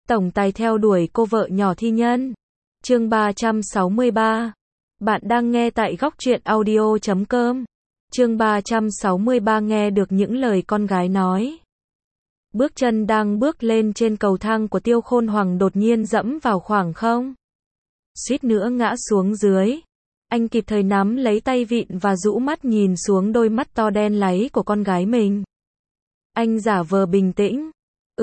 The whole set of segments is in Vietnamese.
Tổng tài theo đuổi cô vợ nhỏ thi nhân. Chương 363. Bạn đang nghe tại góc truyện audio.com. Chương 363 nghe được những lời con gái nói. Bước chân đang bước lên trên cầu thang của Tiêu Khôn Hoàng đột nhiên dẫm vào khoảng không. Suýt nữa ngã xuống dưới. Anh kịp thời nắm lấy tay vịn và rũ mắt nhìn xuống đôi mắt to đen láy của con gái mình. Anh giả vờ bình tĩnh.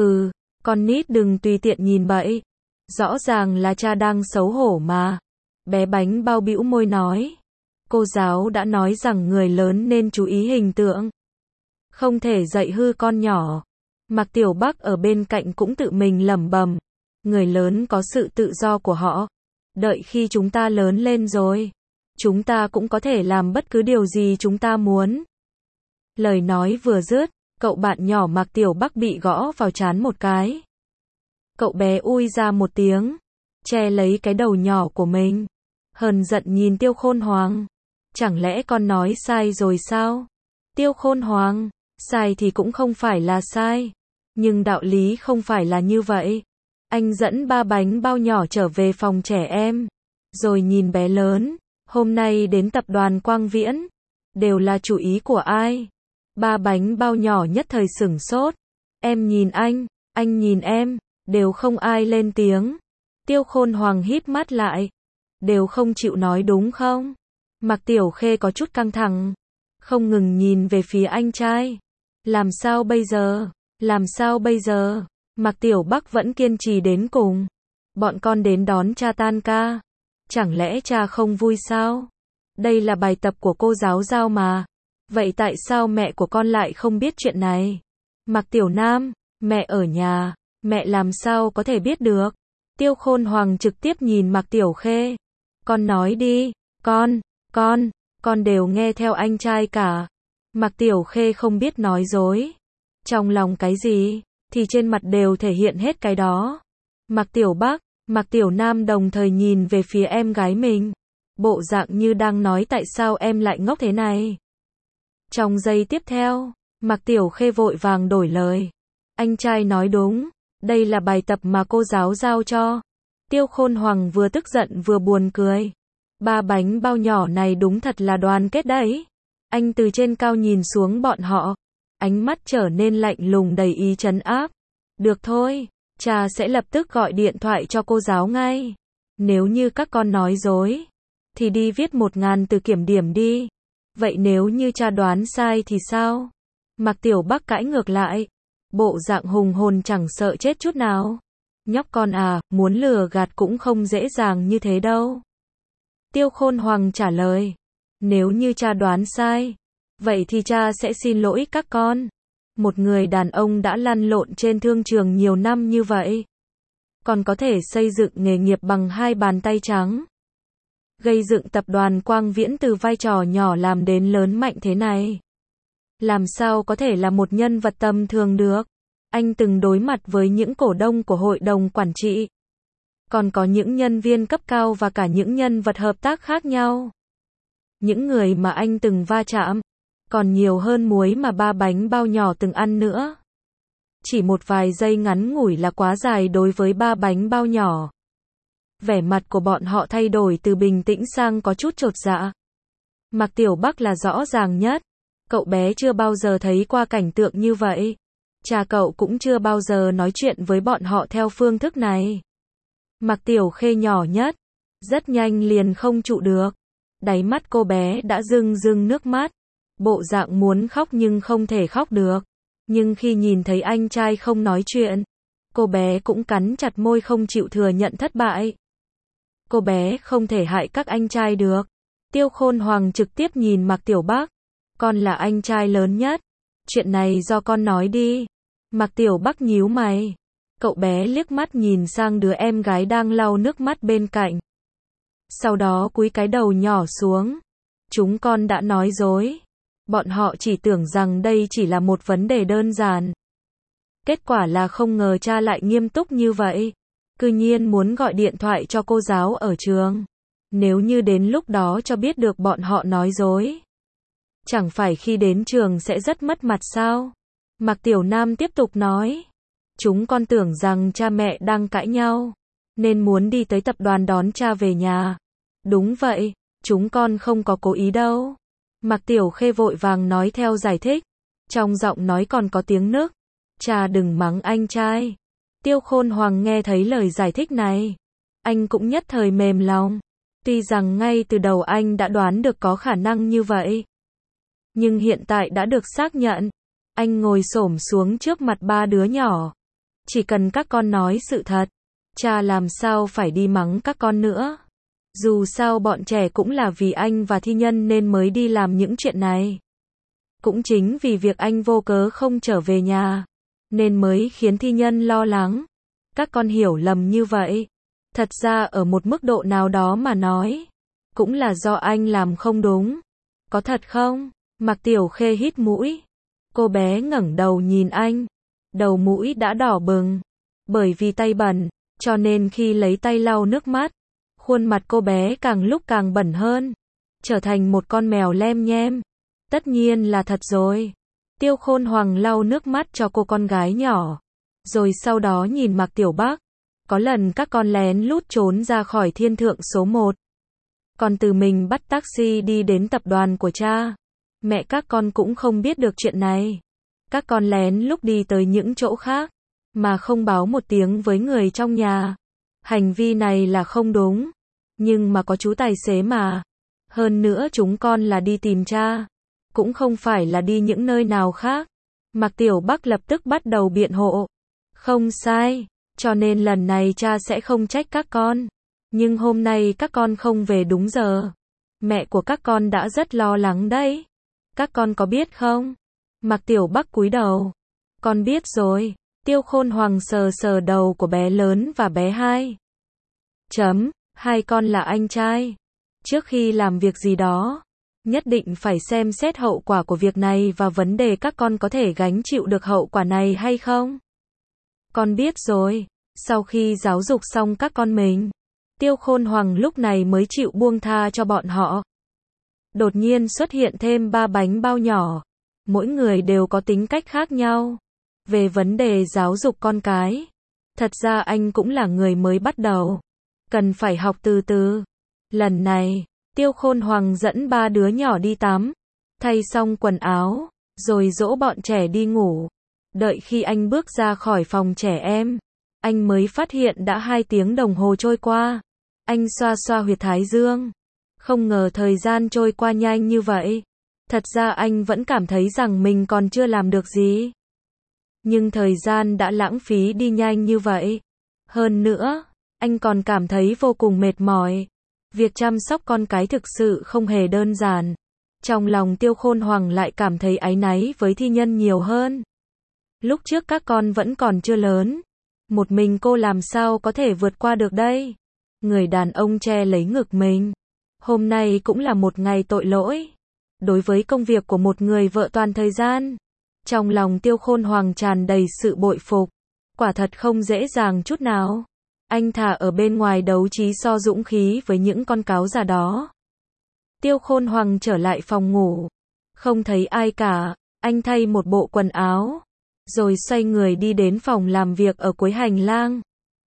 Con nít đừng tùy tiện nhìn bậy. Rõ ràng là cha đang xấu hổ mà. Bé bánh bao bĩu môi nói. Cô giáo đã nói rằng người lớn nên chú ý hình tượng. Không thể dạy hư con nhỏ. Mạc Tiểu Bắc ở bên cạnh cũng tự mình lẩm bẩm. Người lớn có sự tự do của họ. Đợi khi chúng ta lớn lên rồi, chúng ta cũng có thể làm bất cứ điều gì chúng ta muốn. Lời nói vừa dứt, cậu bạn nhỏ Mạc Tiểu Bắc bị gõ vào trán một cái. Cậu bé ui ra một tiếng, che lấy cái đầu nhỏ của mình. Hờn giận nhìn Tiêu Khôn Hoàng. Chẳng lẽ con nói sai rồi sao? Tiêu Khôn Hoàng, sai thì cũng không phải là sai. Nhưng đạo lý không phải là như vậy. Anh dẫn ba bánh bao nhỏ trở về phòng trẻ em. Rồi nhìn bé lớn, hôm nay đến tập đoàn Quang Viễn. Đều là chủ ý của ai? Ba bánh bao nhỏ nhất thời sửng sốt. Em nhìn anh nhìn em, đều không ai lên tiếng. Tiêu Khôn Hoàng híp mắt lại. Đều không chịu nói đúng không? Mạc Tiểu Khê có chút căng thẳng, không ngừng nhìn về phía anh trai. Làm sao bây giờ? Làm sao bây giờ? Mạc Tiểu Bắc vẫn kiên trì đến cùng. Bọn con đến đón cha tan ca. Chẳng lẽ cha không vui sao? Đây là bài tập của cô giáo giao mà. Vậy tại sao mẹ của con lại không biết chuyện này? Mạc Tiểu Nam, mẹ ở nhà, mẹ làm sao có thể biết được? Tiêu Khôn Hoàng trực tiếp nhìn Mạc Tiểu Khê. Con nói đi, con đều nghe theo anh trai cả. Mạc Tiểu Khê không biết nói dối. Trong lòng cái gì, thì trên mặt đều thể hiện hết cái đó. Mạc Tiểu Bắc, Mạc Tiểu Nam đồng thời nhìn về phía em gái mình. Bộ dạng như đang nói tại sao em lại ngốc thế này. Trong giây tiếp theo, Mạc Tiểu Khê vội vàng đổi lời. Anh trai nói đúng, đây là bài tập mà cô giáo giao cho. Tiêu Khôn Hoàng vừa tức giận vừa buồn cười. Ba bánh bao nhỏ này đúng thật là đoàn kết đấy. Anh từ trên cao nhìn xuống bọn họ. Ánh mắt trở nên lạnh lùng đầy ý trấn áp. Được thôi, cha sẽ lập tức gọi điện thoại cho cô giáo ngay. Nếu như các con nói dối, thì đi viết 1000 từ kiểm điểm đi. Vậy nếu như cha đoán sai thì sao? Mạc Tiểu Bắc cãi ngược lại. Bộ dạng hùng hồn chẳng sợ chết chút nào. Nhóc con à, muốn lừa gạt cũng không dễ dàng như thế đâu. Tiêu Khôn Hoàng trả lời. Nếu như cha đoán sai, vậy thì cha sẽ xin lỗi các con. Một người đàn ông đã lăn lộn trên thương trường nhiều năm như vậy, còn có thể xây dựng nghề nghiệp bằng 2 bàn tay trắng. Gây dựng tập đoàn Quang Viễn từ vai trò nhỏ làm đến lớn mạnh thế này. Làm sao có thể là một nhân vật tầm thường được? Anh từng đối mặt với những cổ đông của hội đồng quản trị. Còn có những nhân viên cấp cao và cả những nhân vật hợp tác khác nhau. Những người mà anh từng va chạm, còn nhiều hơn muối mà ba bánh bao nhỏ từng ăn nữa. Chỉ một vài giây ngắn ngủi là quá dài đối với ba bánh bao nhỏ. Vẻ mặt của bọn họ thay đổi từ bình tĩnh sang có chút chột dạ. Mạc Tiểu Bắc là rõ ràng nhất. Cậu bé chưa bao giờ thấy qua cảnh tượng như vậy. Cha cậu cũng chưa bao giờ nói chuyện với bọn họ theo phương thức này. Mạc Tiểu Khê nhỏ nhất, rất nhanh liền không trụ được. Đáy mắt cô bé đã rưng rưng nước mắt. Bộ dạng muốn khóc nhưng không thể khóc được. Nhưng khi nhìn thấy anh trai không nói chuyện, cô bé cũng cắn chặt môi không chịu thừa nhận thất bại. Cô bé không thể hại các anh trai được. Tiêu Khôn Hoàng trực tiếp nhìn Mạc Tiểu Bắc. Con là anh trai lớn nhất. Chuyện này do con nói đi. Mạc Tiểu Bắc nhíu mày. Cậu bé liếc mắt nhìn sang đứa em gái đang lau nước mắt bên cạnh. Sau đó cúi cái đầu nhỏ xuống. Chúng con đã nói dối. Bọn họ chỉ tưởng rằng đây chỉ là một vấn đề đơn giản. Kết quả là không ngờ cha lại nghiêm túc như vậy. Cư nhiên muốn gọi điện thoại cho cô giáo ở trường. Nếu như đến lúc đó cho biết được bọn họ nói dối, chẳng phải khi đến trường sẽ rất mất mặt sao? Mạc Tiểu Nam tiếp tục nói. Chúng con tưởng rằng cha mẹ đang cãi nhau, nên muốn đi tới tập đoàn đón cha về nhà. Đúng vậy, chúng con không có cố ý đâu. Mạc Tiểu Khê vội vàng nói theo giải thích. Trong giọng nói còn có tiếng nức. Cha đừng mắng anh trai. Tiêu Khôn Hoàng nghe thấy lời giải thích này. Anh cũng nhất thời mềm lòng. Tuy rằng ngay từ đầu anh đã đoán được có khả năng như vậy. Nhưng hiện tại đã được xác nhận. Anh ngồi xổm xuống trước mặt ba đứa nhỏ. Chỉ cần các con nói sự thật, cha làm sao phải đi mắng các con nữa. Dù sao bọn trẻ cũng là vì anh và Thi Nhân nên mới đi làm những chuyện này. Cũng chính vì việc anh vô cớ không trở về nhà, nên mới khiến Thi Nhân lo lắng. Các con hiểu lầm như vậy. Thật ra ở một mức độ nào đó mà nói, cũng là do anh làm không đúng. Có thật không? Mạc Tiểu Khê hít mũi. Cô bé ngẩng đầu nhìn anh. Đầu mũi đã đỏ bừng. Bởi vì tay bẩn, cho nên khi lấy tay lau nước mắt, khuôn mặt cô bé càng lúc càng bẩn hơn. Trở thành một con mèo lem nhem. Tất nhiên là thật rồi. Tiêu Khôn Hoàng lau nước mắt cho cô con gái nhỏ. Rồi sau đó nhìn Mạc Tiểu Bắc. Có lần các con lén lút trốn ra khỏi thiên thượng số 1. Còn từ mình bắt taxi đi đến tập đoàn của cha. Mẹ các con cũng không biết được chuyện này. Các con lén lút đi tới những chỗ khác, mà không báo một tiếng với người trong nhà. Hành vi này là không đúng. Nhưng mà có chú tài xế mà. Hơn nữa chúng con là đi tìm cha. Cũng không phải là đi những nơi nào khác. Mạc Tiểu Bắc lập tức bắt đầu biện hộ. Không sai. Cho nên lần này cha sẽ không trách các con. Nhưng hôm nay các con không về đúng giờ. Mẹ của các con đã rất lo lắng đấy. Các con có biết không? Mạc Tiểu Bắc cúi đầu. Con biết rồi. Tiêu Khôn Hoàng sờ sờ đầu của bé lớn và bé hai. Hai con là anh trai. Trước khi làm việc gì đó, nhất định phải xem xét hậu quả của việc này và vấn đề các con có thể gánh chịu được hậu quả này hay không. Con biết rồi. Sau khi giáo dục xong các con mình, Tiêu Khôn Hoàng lúc này mới chịu buông tha cho bọn họ. Đột nhiên xuất hiện thêm 3 bánh bao nhỏ. Mỗi người đều có tính cách khác nhau. Về vấn đề giáo dục con cái, thật ra anh cũng là người mới bắt đầu. Cần phải học từ từ. Lần này, Tiêu Khôn Hoàng dẫn 3 đứa nhỏ đi tắm, thay xong quần áo, rồi dỗ bọn trẻ đi ngủ. Đợi khi anh bước ra khỏi phòng trẻ em, anh mới phát hiện đã 2 tiếng đồng hồ trôi qua. Anh xoa xoa huyệt thái dương. Không ngờ thời gian trôi qua nhanh như vậy. Thật ra anh vẫn cảm thấy rằng mình còn chưa làm được gì. Nhưng thời gian đã lãng phí đi nhanh như vậy. Hơn nữa, anh còn cảm thấy vô cùng mệt mỏi. Việc chăm sóc con cái thực sự không hề đơn giản. Trong lòng Tiêu Khôn Hoàng lại cảm thấy áy náy với Thi Nhân nhiều hơn. Lúc trước các con vẫn còn chưa lớn. Một mình cô làm sao có thể vượt qua được đây? Người đàn ông che lấy ngực mình. Hôm nay cũng là một ngày tội lỗi. Đối với công việc của một người vợ toàn thời gian. Trong lòng Tiêu Khôn Hoàng tràn đầy sự bội phục. Quả thật không dễ dàng chút nào. Anh thà ở bên ngoài đấu trí so dũng khí với những con cáo già đó. Tiêu Khôn Hoàng trở lại phòng ngủ. Không thấy ai cả. Anh thay một bộ quần áo. Rồi xoay người đi đến phòng làm việc ở cuối hành lang.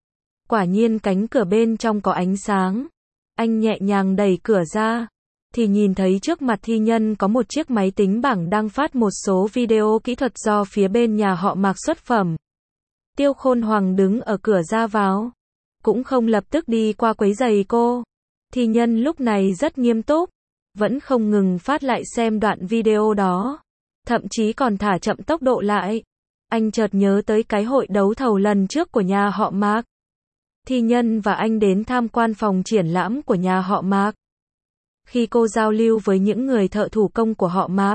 Quả nhiên cánh cửa bên trong có ánh sáng. Anh nhẹ nhàng đẩy cửa ra. Thì nhìn thấy trước mặt Thi Nhân có một chiếc máy tính bảng đang phát một số video kỹ thuật do phía bên nhà họ Mạc xuất phẩm. Tiêu Khôn Hoàng đứng ở cửa ra vào. Cũng không lập tức đi qua quấy rầy cô. Thi Nhân lúc này rất nghiêm túc. Vẫn không ngừng phát lại xem đoạn video đó. Thậm chí còn thả chậm tốc độ lại. Anh chợt nhớ tới cái hội đấu thầu lần trước của nhà họ Mạc. Thi Nhân và anh đến tham quan phòng triển lãm của nhà họ Mạc. Khi cô giao lưu với những người thợ thủ công của họ Mạc,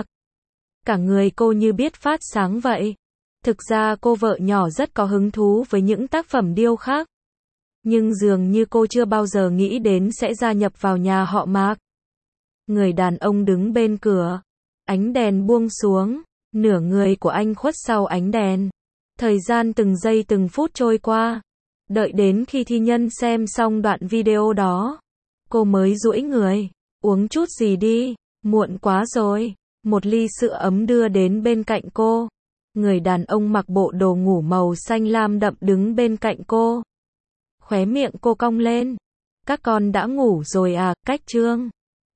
cả người cô như biết phát sáng vậy. Thực ra cô vợ nhỏ rất có hứng thú với những tác phẩm điêu khắc. Nhưng dường như cô chưa bao giờ nghĩ đến sẽ gia nhập vào nhà họ Mạc. Người đàn ông đứng bên cửa. Ánh đèn buông xuống. Nửa người của anh khuất sau ánh đèn. Thời gian từng giây từng phút trôi qua. Đợi đến khi Thi Nhân xem xong đoạn video đó, cô mới duỗi người. Uống chút gì đi, muộn quá rồi. Một ly sữa ấm đưa đến bên cạnh cô. Người đàn ông mặc bộ đồ ngủ màu xanh lam đậm đứng bên cạnh cô. Khóe miệng cô cong lên. Các con đã ngủ rồi à, Cách Trương?